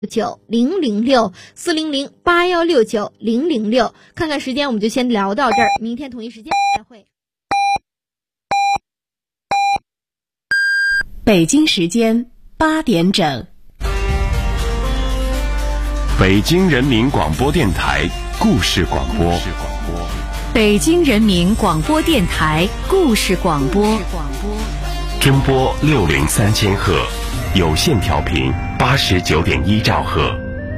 90064008169006，看看时间我们就先聊到这儿，明天同一时间再会。 北京时间8点整， 北京人民广播电台故事广播， 北京人民广播电台故事广播， 中波603000赫，有线调频89.1兆赫。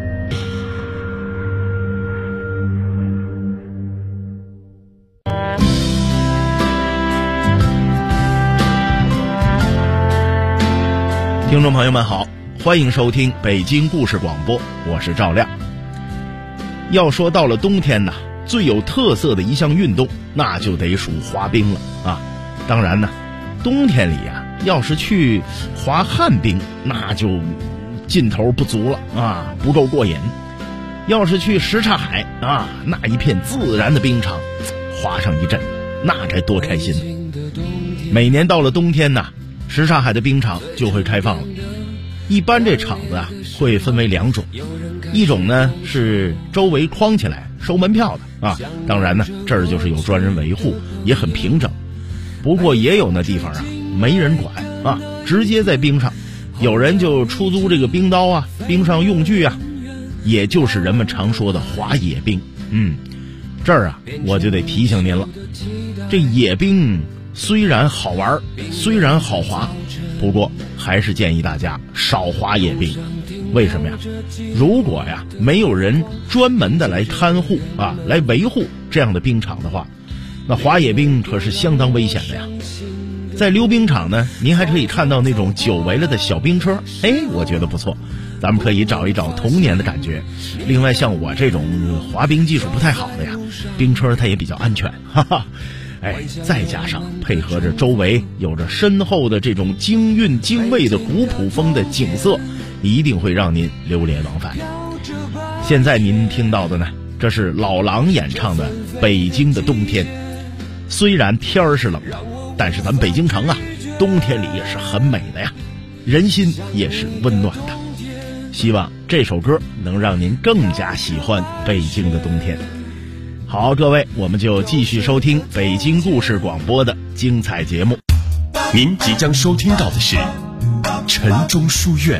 听众朋友们好，欢迎收听北京故事广播，我是赵亮。要说到了冬天呢，最有特色的一项运动，那就得数滑冰了啊。当然呢，冬天里啊，要是去滑旱冰，那就劲头不足了啊，不够过瘾。要是去什刹海啊，那一片自然的冰场，滑上一阵，那该多开心。每年到了冬天呢，什刹海的冰场就会开放了。一般这场子啊会分为2种，一种呢是周围框起来收门票的啊，当然呢这儿就是有专人维护，也很平整。不过也有那地方啊没人管啊，直接在冰上，有人就出租这个冰刀啊、冰上用具啊，也就是人们常说的滑野冰。这儿啊我就得提醒您了，这野冰虽然好玩，虽然好滑，不过还是建议大家少滑野冰。为什么呀？如果呀没有人专门的来看护啊，来维护这样的冰场的话，那滑野冰可是相当危险的呀。在溜冰场呢，您还可以看到那种久违了的小冰车，我觉得不错，咱们可以找一找童年的感觉。另外像我这种滑冰技术不太好的呀，冰车它也比较安全，哈哈。再加上配合着周围有着深厚的这种京韵京味的古朴风的景色，一定会让您流连忘返。现在您听到的呢，这是老狼演唱的《北京的冬天》。虽然天儿是冷的，但是咱北京城啊，冬天里也是很美的呀，人心也是温暖的。希望这首歌能让您更加喜欢北京的冬天。好，各位，我们就继续收听北京故事广播的精彩节目。 您即将收听到的是晨钟书院。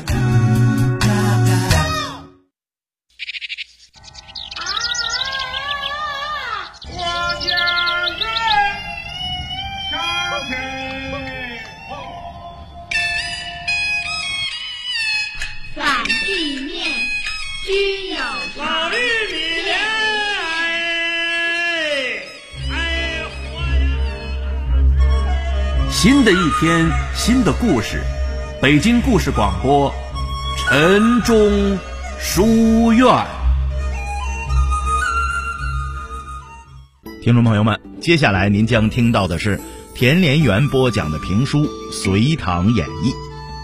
反地面均有常。 新的一天，新的故事，北京故事广播，晨钟书院。 听众朋友们，接下来您将听到的是田连元播讲的评书《隋唐演义》。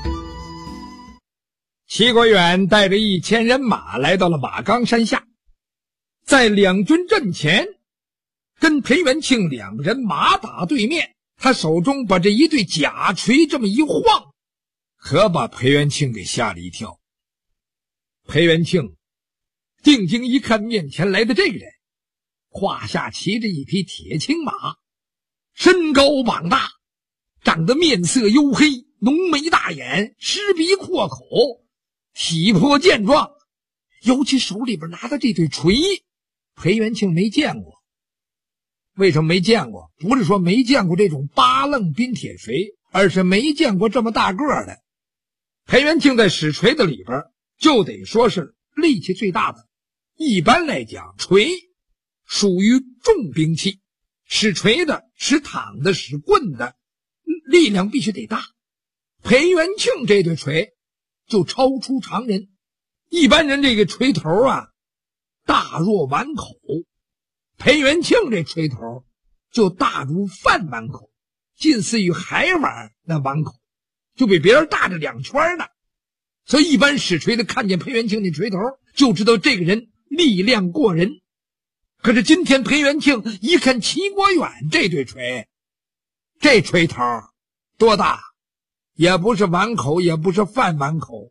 齐国远带着1000人马来到了马岗山下，在两军阵前跟裴元庆2人马打对面，他手中把这一对假锤这么一晃，可把裴元庆给吓了一跳。裴元庆定睛一看面前来的这个人，胯下骑着一匹铁青马，身高膀大，长得面色黝黑，浓眉大眼，狮鼻阔口，体魄健壮，尤其手里边拿的这对锤，裴元庆没见过。为什么没见过？不是说没见过这种八楞冰铁锤，而是没见过这么大个的。裴元庆在使锤的里边就得说是力气最大的。一般来讲，锤属于重兵器，使锤的、使躺的、使棍的力量必须得大。裴元庆这对锤就超出常人，一般人这个锤头啊大若碗口，裴元庆这锤头就大如饭碗口，近似于海碗那碗口，就比别人大着2圈呢。所以一般使锤的看见裴元庆那锤头就知道这个人力量过人。可是今天裴元庆一看齐国远这对锤，这锤头多大，也不是碗口，也不是饭碗口，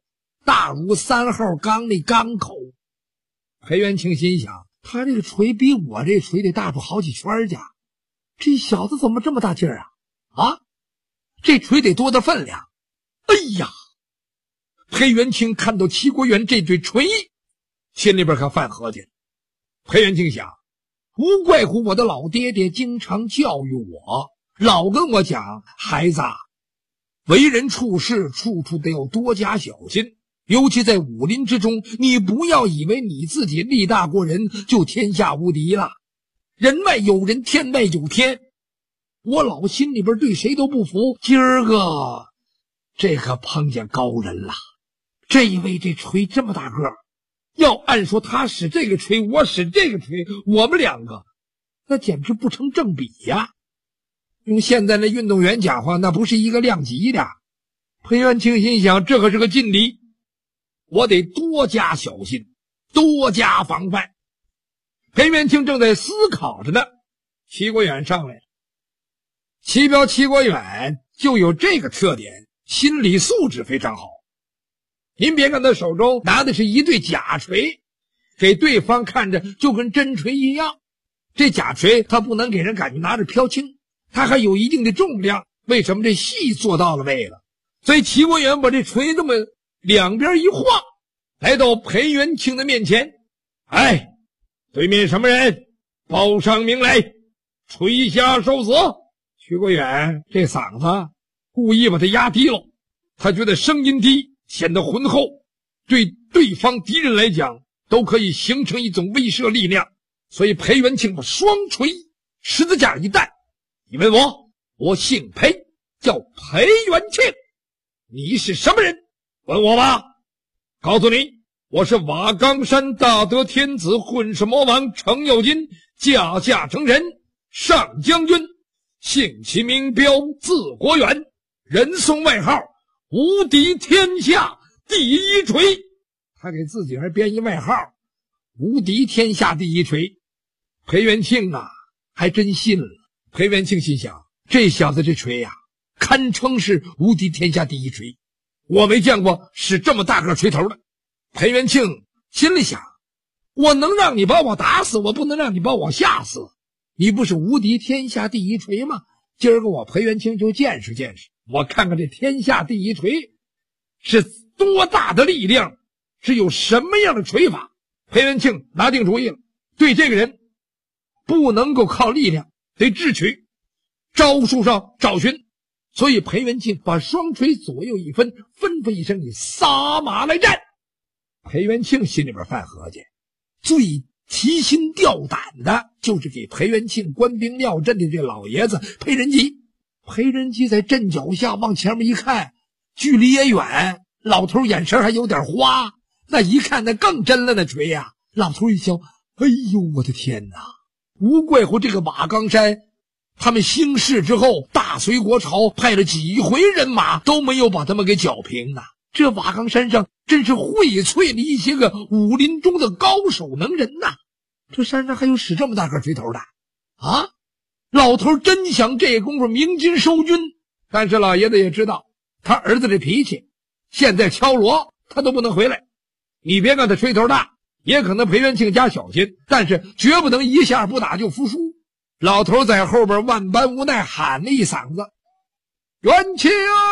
大如3号缸那缸口。裴元庆心想，他这个锤比我这锤得大出好几圈去，这小子怎么这么大劲儿啊？这锤得多大分量？哎呀！裴元庆看到齐国远这对锤，心里边可犯合计了。裴元庆想，无怪乎我的老爹爹经常教育我，老跟我讲，孩子，为人处事处处得要多加小心，尤其在武林之中，你不要以为你自己力大过人就天下无敌了。人外有人，天外有天。我老心里边对谁都不服，今儿个这可碰见高人了。这一位这锤这么大个儿，要按说他使这个锤，我使这个锤，我们两个那简直不成正比呀。用现在那运动员讲话，那不是一个量级的。裴元庆心想，这可是个劲敌，我得多加小心，多加防范。裴元庆正在思考着呢，齐国远上来了。齐彪齐国远就有这个特点，心理素质非常好。您别看他手中拿的是一对假锤，给对方看着就跟真锤一样。这假锤他不能给人感觉拿着飘轻，他还有一定的重量。为什么？这戏做到了位了。所以齐国远把这锤这么两边一晃，来到裴元庆的面前。哎，对面什么人？报上名来，锤下受死。徐国远这嗓子故意把他压低了，他觉得声音低显得浑厚，对对方敌人来讲都可以形成一种威慑力量。所以裴元庆把双锤十字架一带，你问我姓裴，叫裴元庆，你是什么人？问我吧。告诉你，我是瓦岗山大德天子混世魔王程咬金驾驾成人上将军，姓齐名彪，字国远，人送外号无敌天下第一锤。他给自己还编一外号，无敌天下第一锤。裴元庆还真信了。裴元庆心想，这小子这锤堪称是无敌天下第一锤，我没见过使这么大个锤头的。裴元庆心里想，我能让你把我打死，我不能让你把我吓死。你不是无敌天下第一锤吗？今儿个我裴元庆就见识见识，我看看这天下第一锤是多大的力量，是有什么样的锤法。裴元庆拿定主意了，对这个人不能够靠力量，得智取，招数上找寻。所以裴元庆把双锤左右一分，吩咐一声，你撒马来战。裴元庆心里边犯合计，最提心吊胆的就是给裴元庆官兵廖阵的这老爷子裴仁吉。裴仁吉在阵脚下往前面一看，距离也远，老头眼神还有点花，那一看那更真了，那锤老头一瞧，哎呦我的天哪，无怪乎这个瓦岗山他们兴世之后，大隋国朝派了几回人马都没有把他们给剿平啊。这瓦岗山上真是荟萃了一些个武林中的高手能人呐。这山上还有使这么大个锤头的老头真想这功夫鸣金收军，但是老爷子也知道他儿子的脾气，现在敲锣他都不能回来。你别看他锤头大，也可能裴元庆加小心，但是绝不能一下不打就服输。老头在后边万般无奈喊了一嗓子，元庆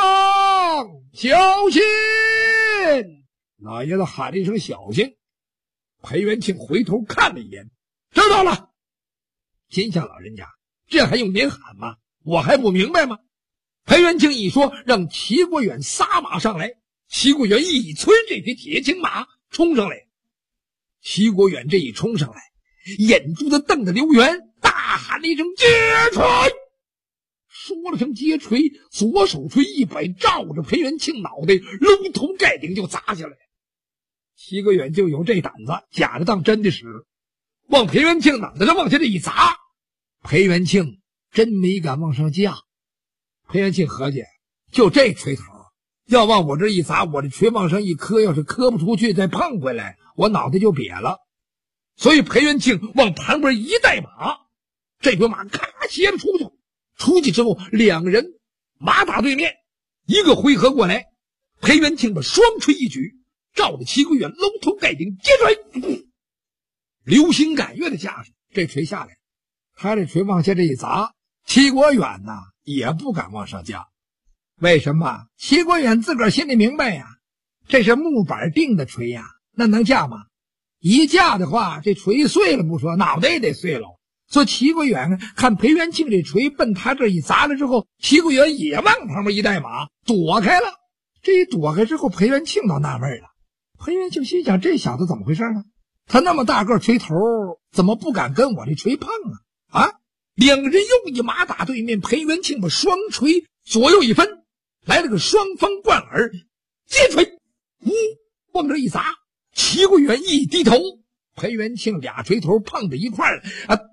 小心。老爷子喊了一声小心，裴元庆回头看了一眼，知道了。心想老人家，这还用您喊吗？我还不明白吗？裴元庆一说，让齐国远撒马上来。齐国远一催这匹铁青马冲上来。齐国远这一冲上来，眼珠子瞪得溜圆，大喊了一声接锤。说了声接锤，左手锤一摆，照着裴元庆脑袋搂头盖顶就砸下来。齐国远就有这胆子，假的当真的使，往裴元庆脑袋上往下这一砸。裴元庆真没敢往上架。裴元庆合计，就这锤头要往我这一砸，我这锤往上一磕，要是磕不出去再碰回来，我脑袋就瘪了。所以裴元庆往旁边一带马，这匹马咔斜着出去。出去之后，两个人马打对面，一个回合过来，裴元庆把双锤一举， 照着齐国远搂头盖顶接锤，流星赶月的架势，这锤下来，他这锤往下这一砸，齐国远呐也不敢往上架。为什么？齐国远自个儿心里明白呀，这是木板定的锤呀，那能架吗？一架的话，这锤碎了不说，脑袋也得碎了。所以齐国远看裴元庆这锤奔他这一砸了之后，齐国远也往旁边一带马躲开了。这一躲开之后，裴元庆倒纳闷了。裴元庆心想，这小子怎么回事呢？他那么大个锤头，怎么不敢跟我这锤碰啊？两个人又一马打对面，裴元庆把双锤左右一分，来了个双方贯耳接锤，往这一砸，齐国远一低头，裴元庆俩锤头碰在一块儿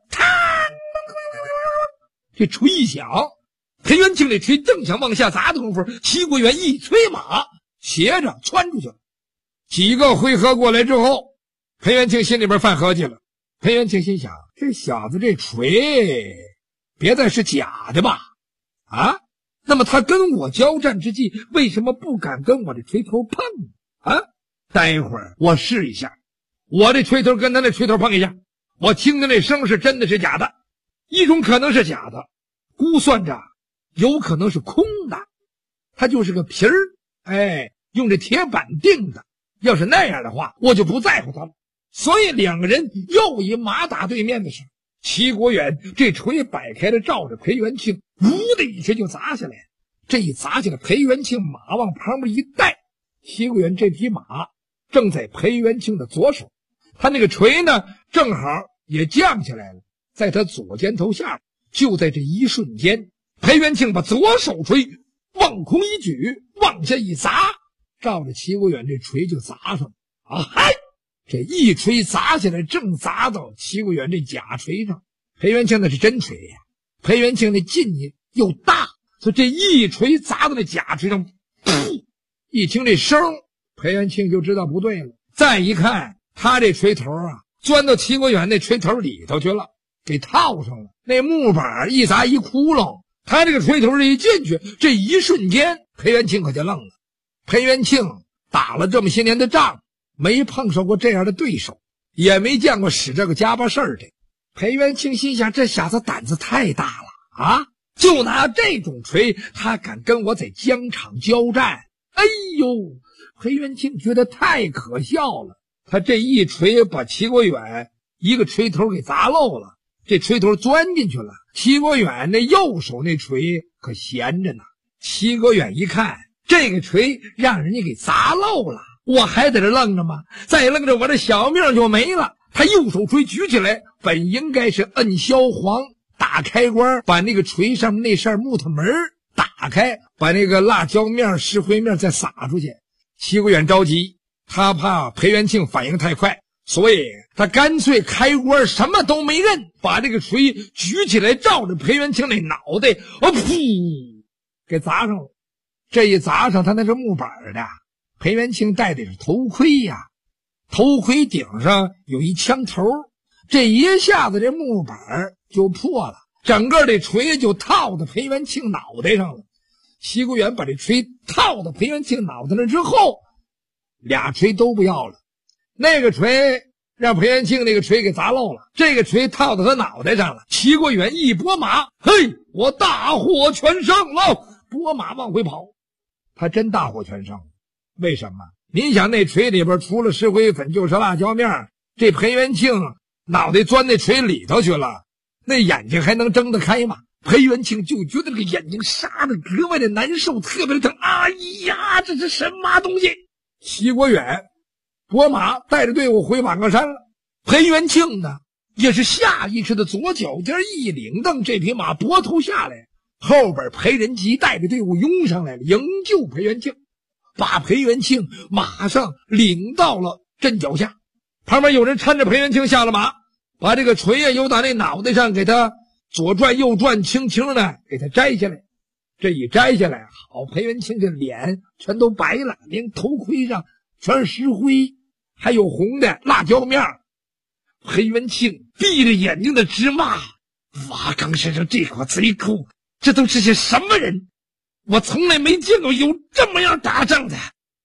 这锤一响，裴元庆这锤正想往下砸的功夫，齐国远一催马，斜着窜出去了。几个回合过来之后，裴元庆心里边犯合计了。裴元庆心想，这小子这锤别再是假的吧？那么他跟我交战之际，为什么不敢跟我这锤头碰待会儿我试一下，我这锤头跟他那锤头碰一下，我听的那声是真的是假的。一种可能是假的，估算着有可能是空的，它就是个皮儿，用这铁板定的。要是那样的话，我就不在乎他了。所以两个人又一马打对面的时候，齐国远这锤摆开了，照着裴元庆呜的一锤就砸下来。这一砸下来，裴元庆马往旁边一带，齐国远这匹马正在裴元庆的左手，他那个锤呢正好也降下来了，在他左肩头下。就在这一瞬间，裴元庆把左手锤往空一举，往下一砸，照着齐国远这锤就砸上了。这一锤砸下来，正砸到齐国远这假锤上。裴元庆那是真锤呀，裴元庆那劲又大，所以这一锤砸到那假锤上，噗！一听这声，裴元庆就知道不对了。再一看，他这锤头钻到齐国远那锤头里头去了，给套上了。那木板一砸一窟窿，他这个锤头一进去，这一瞬间，裴元庆可就愣了。裴元庆打了这么些年的仗，没碰上过这样的对手，也没见过使这个家巴事儿的。裴元庆心想，这小子胆子太大了就拿这种锤，他敢跟我在疆场交战。裴元庆觉得太可笑了。他这一锤把齐国远一个锤头给砸漏了，这锤头钻进去了。齐国远那右手那锤可闲着呢。齐国远一看，这个锤让人家给砸漏了，我还在这愣着吗？再愣着我这小命就没了。他右手锤举起来，本应该是摁消黄打开关，把那个锤上面那扇木头门打开，把那个辣椒面石灰面再撒出去。齐国远着急，他怕裴元庆反应太快，所以他干脆开关什么都没摁，把这个锤举起来，照着裴元庆那脑袋噗给砸上了。这一砸上，他那是木板的，裴元庆戴的是头盔呀，头盔顶上有一枪头，这一下子这木板就破了，整个这锤就套到裴元庆脑袋上了。齐国远把这锤套到裴元庆脑袋上之后，俩锤都不要了。那个锤让裴元庆那个锤给砸漏了，这个锤套到他脑袋上了。齐国远一拨马，我大获全胜了，拨马往回跑。他真大获全胜。为什么？您想那锤里边除了石灰粉就是辣椒面，这裴元庆脑袋钻那锤里头去了，那眼睛还能睁得开吗？裴元庆就觉得这个眼睛杀得格外的难受，特别的疼。这是什么东西？齐国远拨马带着队伍回马岗山了。裴元庆呢，也是下意识的左脚尖一领蹬，这匹马拨头下来，后边裴仁吉带着队伍拥上来了，营救裴元庆，把裴元庆马上领到了阵脚下。旁边有人搀着裴元庆下了马，把这个锤又打那脑袋上给他左转右转，轻轻的给他摘下来。这一摘下来，好，裴元庆这脸全都白了，连头盔上全是石灰，还有红的辣椒面。裴元庆闭着眼睛的直骂：瓦岗山上这伙贼寇，这都是些什么人？我从来没见过有这么样打仗的。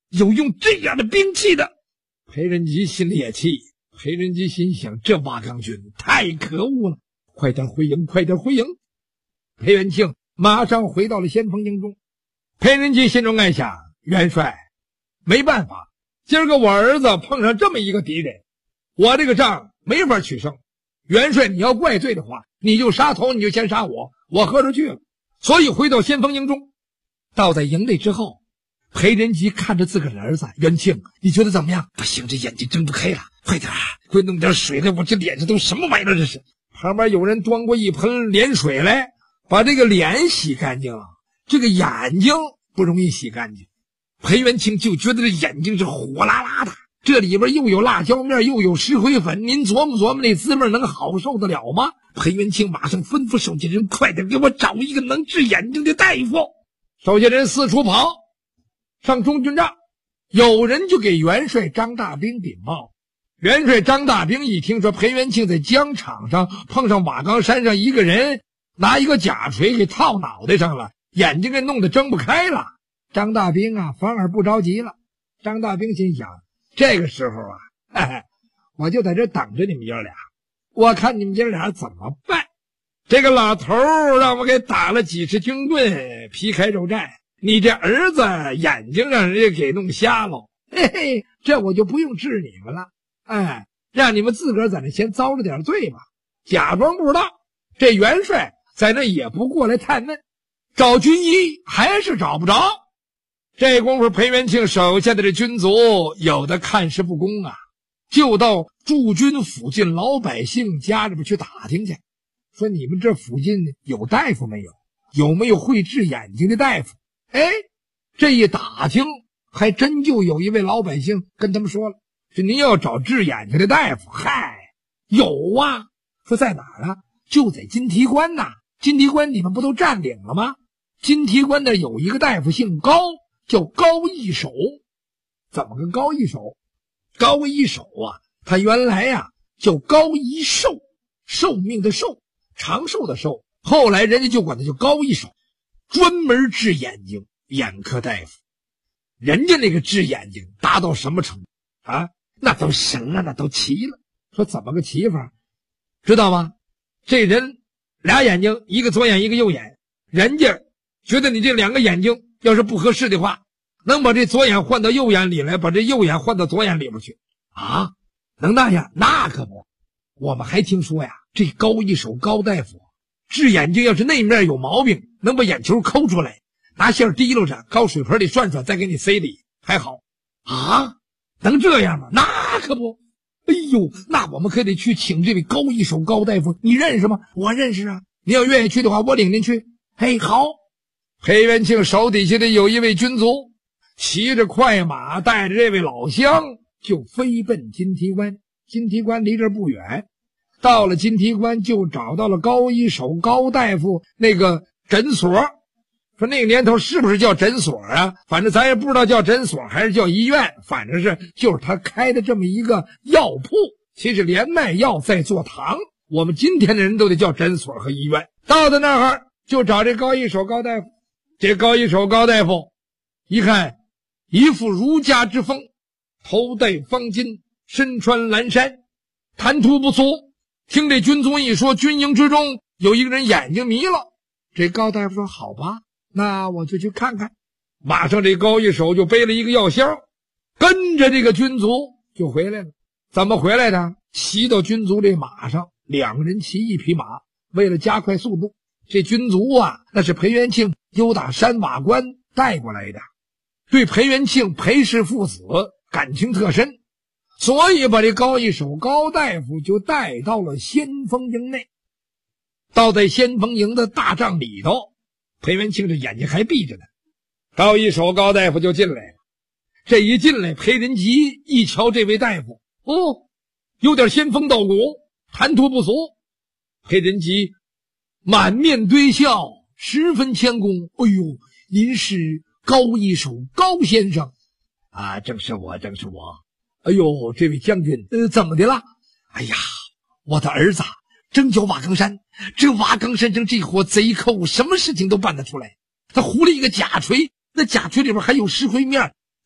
有用这样的兵器的。裴仁吉心里也气，裴仁吉心想，这瓦岗军太可恶了，快点回营，快点回营。裴元庆马上回到了先锋营中。裴仁吉心中暗想，元帅，没办法，今儿个我儿子碰上这么一个敌人，我这个仗没法取胜。元帅，你要怪罪的话，你就杀头，你就先杀我，我喝着去了。所以回到先锋营中，到在营内之后，裴仁吉看着自个儿的儿子，元庆，你觉得怎么样？不行，这眼睛睁不开了，快点，快弄点水来，我这脸上都什么玩意儿这是？旁边有人端过一盆脸水来，把这个脸洗干净了，这个眼睛不容易洗干净。裴元庆就觉得这眼睛是火辣辣的，这里边又有辣椒面又有石灰粉，您琢磨琢磨那滋味能好受得了吗？裴元庆马上吩咐手下人，快点给我找一个能治眼睛的大夫。手下人四处跑，上中军帐，有人就给元帅张大兵禀报。元帅张大兵一听说裴元庆在疆场上碰上瓦岗山上一个人拿一个假锤给套脑袋上了，眼睛给弄得睁不开了，张大兵啊反而不着急了。张大兵心想，这个时候啊，我就在这等着你们爷俩，我看你们爷俩怎么办。这个老头让我给打了几十军棍，皮开肉绽，你这儿子眼睛让人家给弄瞎了，嘿嘿，这我就不用治你们了，让你们自个儿在那先遭着点罪吧，假装不知道。这元帅在那也不过来探问，找军医还是找不着。这功夫裴元庆手下的这军卒有的看事不公啊，就到驻军附近老百姓家里边去打听去，说你们这附近有大夫没有？有没有会治眼睛的大夫？这一打听，还真就有一位老百姓跟他们说了，说您要找治眼睛的大夫，嗨，有啊。说在哪儿啊？就在金提关呐。金提关你们不都占领了吗？金提关那有一个大夫姓高，叫高一手。怎么个高一手？高一手啊，他原来呀叫高一寿，寿命的寿，长寿的寿，后来人家就管他叫高一手，专门治眼睛，眼科大夫。人家那个治眼睛达到什么程度啊？那都神了，那都齐了。说怎么个齐法？知道吗？这人俩眼睛，一个左眼一个右眼，人家觉得你这两个眼睛要是不合适的话，能把这左眼换到右眼里来，把这右眼换到左眼里边去啊？能那样？那可不。我们还听说呀，这高一手高大夫治眼睛，要是那面有毛病，能把眼球抠出来，拿线提溜着，高水盆里涮涮，再给你塞里，还好啊？能这样吗？那可不。哎呦，那我们可得去请这位高一手高大夫，你认识吗？我认识啊。你要愿意去的话，我领您去。嘿，好。裴元庆手底下的有一位军卒，骑着快马，带着这位老乡，就飞奔金提关。金提关离这不远，到了金提关就找到了高一手高大夫那个诊所。说那个年头是不是叫诊所啊？反正咱也不知道叫诊所还是叫医院，反正是就是他开的这么一个药铺，其实连卖药再做糖，我们今天的人都得叫诊所和医院。到了那儿就找这高一手高大夫。这高一手高大夫一看，一副儒家之风，头戴方巾，身穿蓝衫，谈吐不俗。听这军卒一说，军营之中有一个人眼睛迷了。这高大夫说好吧，那我就去看看。马上这高一手就背了一个药箱，跟着这个军卒就回来了。怎么回来的？骑到军卒这马上，两个人骑一匹马，为了加快速度。这军卒啊，那是裴元庆由打山瓦关带过来的，对裴元庆裴氏父子感情特深，所以把这高一手高大夫就带到了先锋营内。到在先锋营的大帐里头，裴元庆这眼睛还闭着呢，高一手高大夫就进来了。这一进来，裴仁吉一瞧这位大夫，有点仙风道骨，谈吐不俗。裴仁吉满面堆笑，十分谦恭。哎呦，您是高一手高先生啊？正是我，正是我。哎呦，这位将军，怎么的了？哎呀，我的儿子征剿瓦岗山，这瓦岗山上这伙贼寇什么事情都办得出来。他糊了一个假锤，那假锤里边还有石灰面，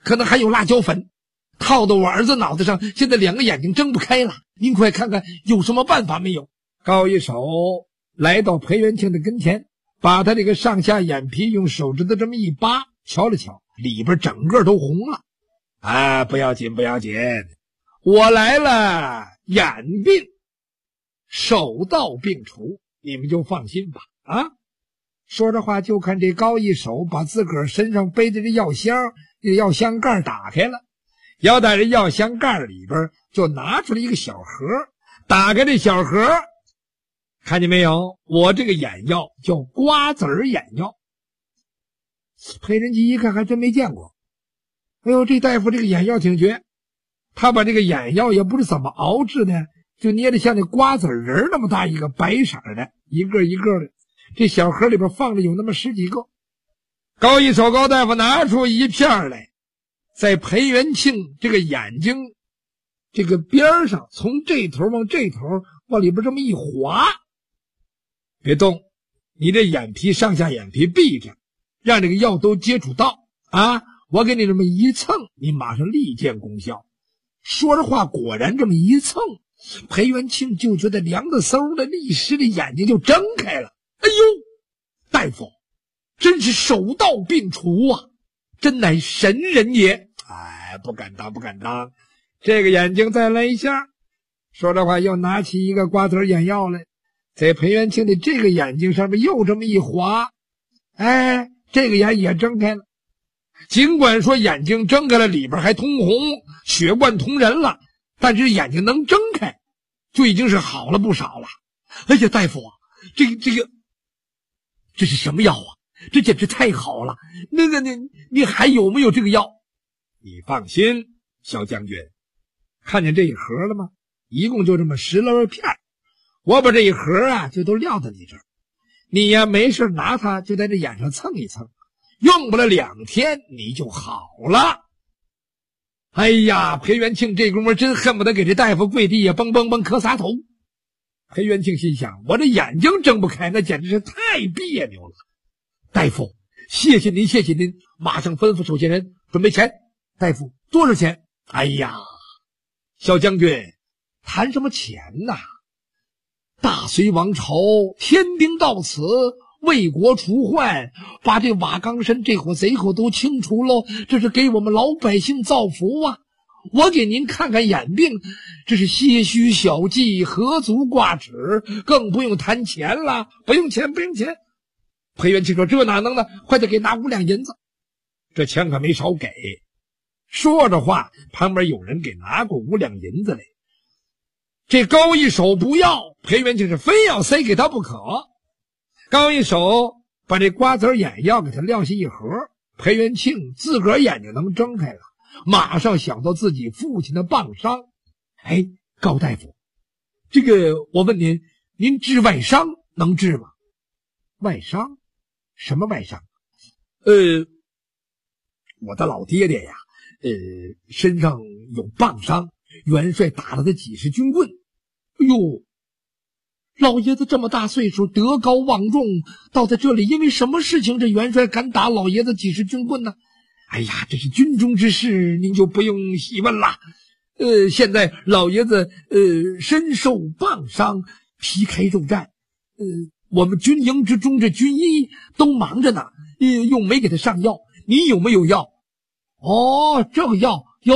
可能还有辣椒粉，套到我儿子脑袋上，现在2个眼睛睁不开了，您快看看有什么办法没有？高一手来到裴元庆的跟前，把他这个上下眼皮用手指头这么一扒，瞧了瞧，里边整个都红了。啊，不要紧不要紧，我来了，眼病手到病除，你们就放心吧。啊，说着话就看这高一手把自个儿身上背的这药箱，这个药箱盖打开了，要在这药箱盖里边就拿出来一个小盒，打开这小盒，看见没有？我这个眼药叫瓜子儿眼药。裴仁吉一看还真没见过，哎呦，这大夫这个眼药挺绝，他把这个眼药也不知怎么熬制的，就捏得像那瓜子仁那么大一个，白色的，一个一个的，这小盒里边放着有那么10几个。高一手高大夫拿出一片来，在裴元庆这个眼睛这个边上，从这头往这头往里边这么一划，别动，你这眼皮上下眼皮闭着，让这个药都接触到啊！我给你这么一蹭，你马上立见功效。说着话，果然这么一蹭，裴元庆就觉得凉的嗖的，立时的眼睛就睁开了。哎呦，大夫，真是手到病除啊，真乃神人也！哎，不敢当不敢当，这个眼睛再来一下。说着话，又拿起一个瓜子眼药来，在裴元庆的这个眼睛上面又这么一划，哎，这个眼也睁开了。尽管说眼睛睁开了，里边还通红，血贯通人了，但是眼睛能睁开，就已经是好了不少了。哎呀，大夫啊，这是什么药啊？这简直太好了！那个你还有没有这个药？你放心，小将军，看见这一盒了吗？一共就这么10来片，我把这一盒啊就都撂在你这儿，你呀没事拿它就在这眼上蹭一蹭，用不了2天你就好了。哎呀，裴元庆这功夫真恨不得给这大夫跪地下蹦蹦蹦磕仨头。裴元庆心想，我这眼睛睁不开，那简直是太别扭了。大夫，谢谢您谢谢您，马上吩咐手下人准备钱。大夫，多少钱？哎呀，小将军，谈什么钱呐？大隋王朝天兵到此，为国除患，把这瓦岗山这伙贼寇都清除喽，这是给我们老百姓造福啊！我给您看看眼病，这是些许小计，何足挂齿，更不用谈钱了。不用钱不用钱。裴元庆说，这哪能呢，快点给拿5两银子。这钱可没少给。说着话，旁边有人给拿过5两银子来。这高一手不要，裴元庆是非要塞给他不可。高一手把这瓜子眼药给他撂下一盒，裴元庆自个儿眼睛能睁开了，马上想到自己父亲的棒伤。哎，高大夫，这个我问您，您治外伤能治吗？外伤？什么外伤？我的老爹爹呀，身上有棒伤，元帅打了他几十军棍。哎呦，老爷子这么大岁数，德高望重，到在这里因为什么事情这元帅敢打老爷子几十军棍呢？哎呀，这是军中之事，您就不用细问了。现在老爷子身受棒伤，皮开肉绽，我们军营之中这军医都忙着呢，又没给他上药。你有没有药？哦，这个药有。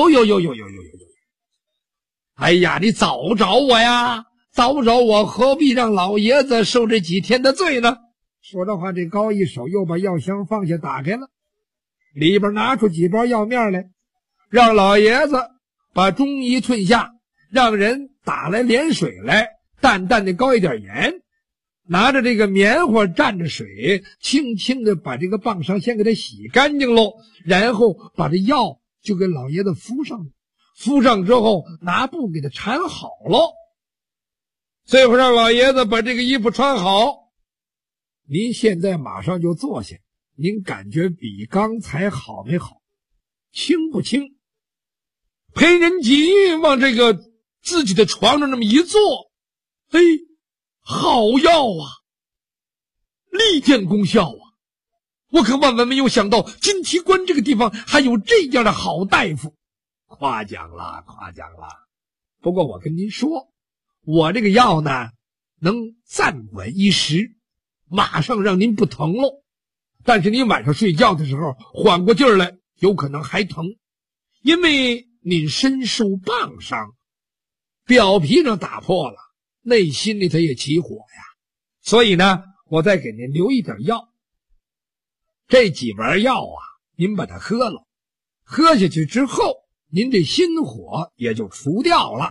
哎呀，你早找我呀，早不找我，何必让老爷子受这几天的罪呢？说这话，这高一手又把药箱放下，打开了，里边拿出几包药面来，让老爷子把中医吞下，让人打来连水来，淡淡的高一点盐，拿着这个棉花蘸着水，轻轻的把这个棒伤先给他洗干净喽，然后把这药就给老爷子敷上，敷上之后拿布给他缠好喽，最后让老爷子把这个衣服穿好。您现在马上就坐下，您感觉比刚才好没好？轻不轻？裴仁吉往这个自己的床上那么一坐，哎，好药啊，立见功效啊！ 我可万万没有想到金提关这个地方还有这样的好大夫。夸奖了，夸奖了。不过我跟您说，我这个药呢，能暂缓一时，马上让您不疼喽。但是您晚上睡觉的时候缓过劲儿来，有可能还疼，因为您身受棒伤，表皮上打破了，内心里头也起火呀。所以呢，我再给您留一点药。这几丸药啊，您把它喝了，喝下去之后，您这心火也就除掉了。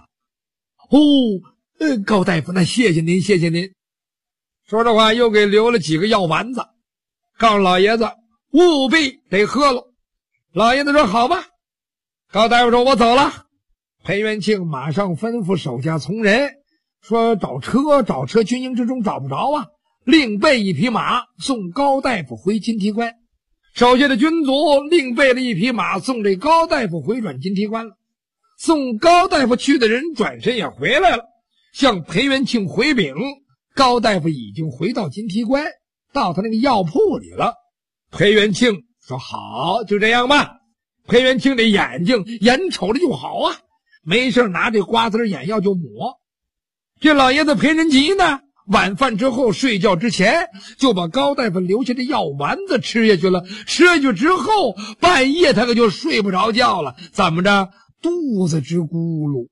高大夫，那谢谢您，谢谢您。说这话又给留了几个药丸子，告诉老爷子务必得喝了。老爷子说好吧。高大夫说我走了。裴元庆马上吩咐手下从人说找车，军营之中找不着啊，另备一匹马送高大夫回金提关。手下的军卒另备了一匹马送这高大夫回转金提关了。送高大夫去的人转身也回来了，向裴元庆回禀，高大夫已经回到金提关，到他那个药铺里了。裴元庆说好，就这样吧。裴元庆这眼瞅着就好啊，没事拿这瓜子眼药就抹。这老爷子裴仁吉呢，晚饭之后睡觉之前就把高大夫留下的药丸子吃下去了。吃下去之后，半夜他可就睡不着觉了，怎么着，肚子直咕噜。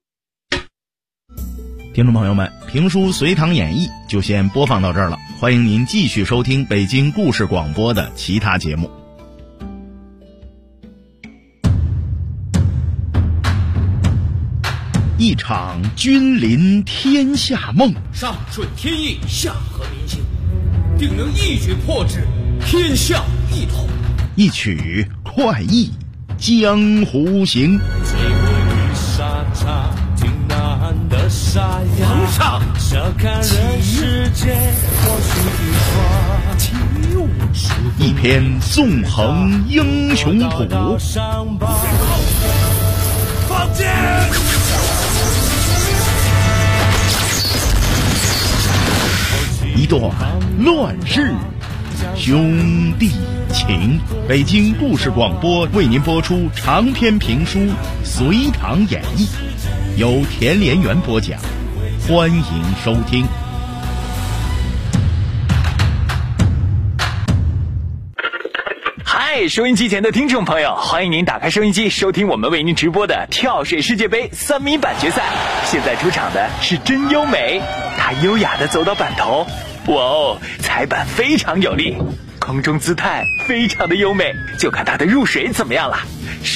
听众朋友们，评书《隋唐演义》就先播放到这儿了，欢迎您继续收听北京故事广播的其他节目。一场君临天下梦， 上顺天意，下合民心，定能一举破之，天下一统。 一曲快意江湖行。 皇上， 一篇纵横英雄谱， 放箭！ 一段乱世兄弟情。北京故事广播为您播出长篇评书《隋唐演义》，由田连元播讲，欢迎收听。 嗨，收音机前的听众朋友，欢迎您打开收音机收听我们为您直播的跳水世界杯3米板决赛。现在出场的是真优美，她优雅地走到板头，哇哦，踩板非常有力，空中姿态非常的优美，就看她的入水怎么样了。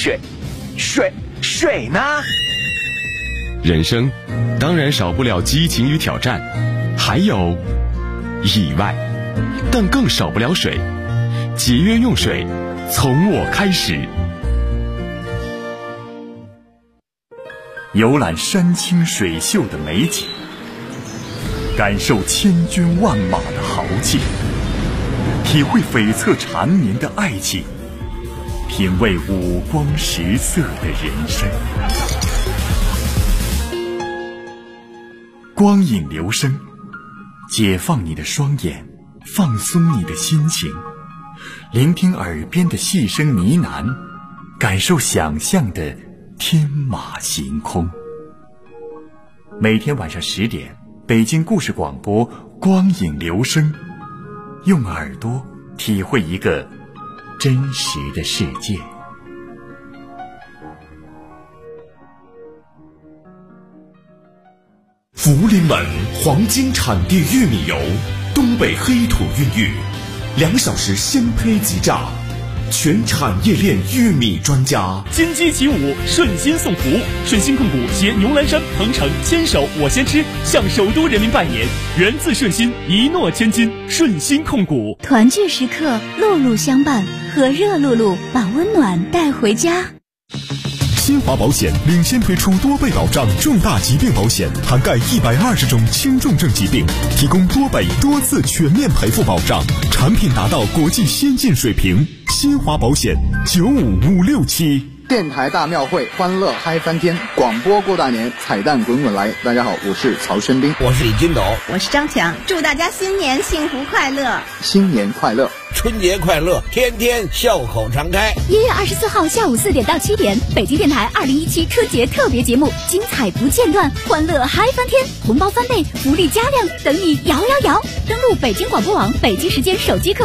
水呢？ 人生当然少不了激情与挑战，还有意外，但更少不了水。节约用水，从我开始。 游览山清水秀的美景，感受千军万马的豪气，体会悱恻缠绵的爱情，品味五光十色的人生。光影流声，解放你的双眼，放松你的心情，聆听耳边的细声呢喃，感受想象的天马行空。每天晚上10点，北京故事广播光影流声，用耳朵体会一个真实的世界。 福临门黄金产地玉米油，东北黑土孕育，2小时鲜胚即榨，全产业链玉米专家。 金鸡起舞，顺心送福。顺心控股携牛栏山、鹏城牵手我先吃，向首都人民拜年，源自顺心，一诺千金。顺心控股。 团聚时刻，路路相伴，和热露露把温暖带回家。 新华保险领先推出多倍保障重大疾病保险，涵盖120种轻重症疾病，提供多倍多次全面赔付保障，产品达到国际先进水平。新华保险95567。 电台大庙会，欢乐嗨翻天，广播过大年，彩蛋滚滚来。大家好，我是曹轩宾， 我是李金斗， 我是张强，祝大家新年幸福快乐， 新年快乐， 春节快乐，天天笑口常开。 1月24号下午4点到7点，北京电台2017春节特别节目，精彩不间断，欢乐嗨翻天，红包翻倍，福利加量，等你摇摇摇！登录北京广播网，北京时间手机客